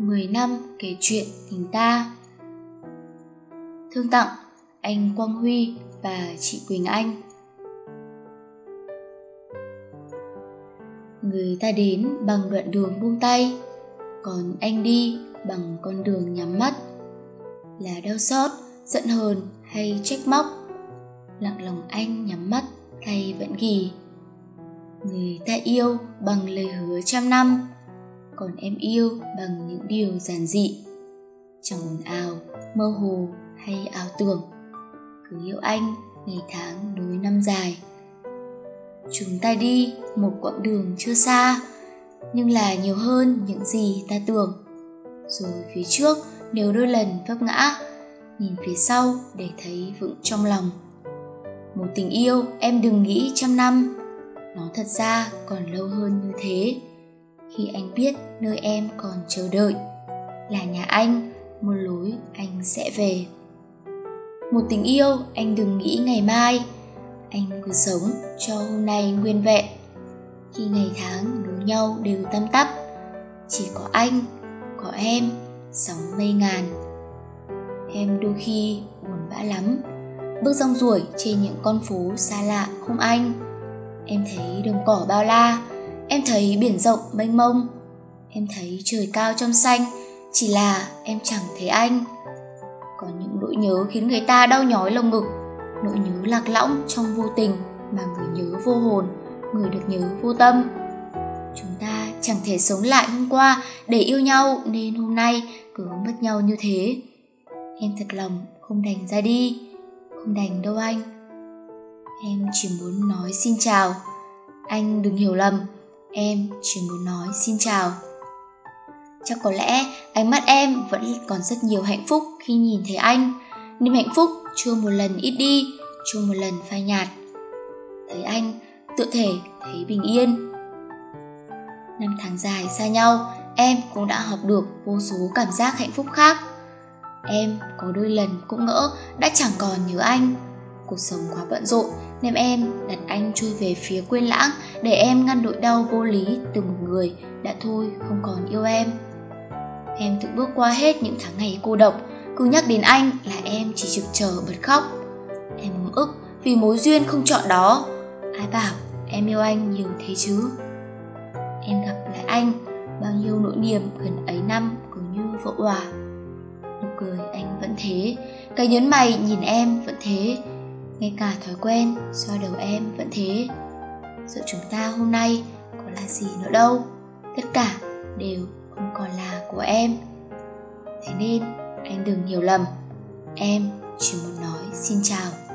10 năm kể chuyện tình ta. Thương tặng anh Quang Huy và chị Quỳnh Anh. Người ta đến bằng đoạn đường buông tay, còn anh đi bằng con đường nhắm mắt. Là đau xót, giận hờn hay trách móc, lặng lòng anh nhắm mắt tay vẫn ghì. Người ta yêu bằng lời hứa trăm năm, còn em yêu bằng những điều giản dị. Chẳng ồn ào, mơ hồ hay ảo tưởng, cứ yêu anh ngày tháng nối năm dài. Chúng ta đi một quãng đường chưa xa, nhưng là nhiều hơn những gì ta tưởng. Rồi phía trước nếu đôi lần vấp ngã, nhìn phía sau để thấy vững trong lòng. Một tình yêu em đừng nghĩ trăm năm, nó thật ra còn lâu hơn như thế. Khi anh biết nơi em còn chờ đợi là nhà anh, một lối anh sẽ về. Một tình yêu anh đừng nghĩ ngày mai, anh cứ sống cho hôm nay nguyên vẹn. Khi ngày tháng nối nhau đều tăm tắp, chỉ có anh, có em, sóng mây ngàn. Em đôi khi buồn bã lắm, bước rong ruổi trên những con phố xa lạ không anh. Em thấy đồng cỏ bao la, em thấy biển rộng mênh mông, em thấy trời cao trong xanh, chỉ là em chẳng thấy anh. Có những nỗi nhớ khiến người ta đau nhói lồng ngực, nỗi nhớ lạc lõng trong vô tình mà người nhớ vô hồn, người được nhớ vô tâm. Chúng ta chẳng thể sống lại hôm qua để yêu nhau, nên hôm nay cứ mất nhau như thế. Em thật lòng không đành ra đi, không đành đâu anh. Em chỉ muốn nói xin chào, anh đừng hiểu lầm, em chỉ muốn nói xin chào. Chắc có lẽ ánh mắt em vẫn còn rất nhiều hạnh phúc khi nhìn thấy anh, niềm hạnh phúc chưa một lần ít đi, chưa một lần phai nhạt. Thấy anh, tựa thể thấy bình yên. Năm tháng dài xa nhau, em cũng đã học được vô số cảm giác hạnh phúc khác. Em có đôi lần cũng ngỡ đã chẳng còn nhớ anh. Cuộc sống quá bận rộn nên em đặt anh trôi về phía quên lãng, để em ngăn nỗi đau vô lý từ một người đã thôi không còn yêu em. Em tự bước qua hết những tháng ngày cô độc, cứ nhắc đến anh là em chỉ trực chờ bật khóc. Em ấm ức vì mối duyên không chọn đó. Ai bảo em yêu anh nhiều thế chứ. Em gặp lại anh, bao nhiêu nỗi niềm gần ấy năm cứ như vỡ òa. Nụ cười anh vẫn thế, cái nhớn mày nhìn em vẫn thế, ngay cả thói quen xoa đầu em vẫn thế. Giữa chúng ta hôm nay có là gì nữa đâu, tất cả đều không còn là của em. Thế nên anh đừng hiểu lầm, em chỉ muốn nói xin chào.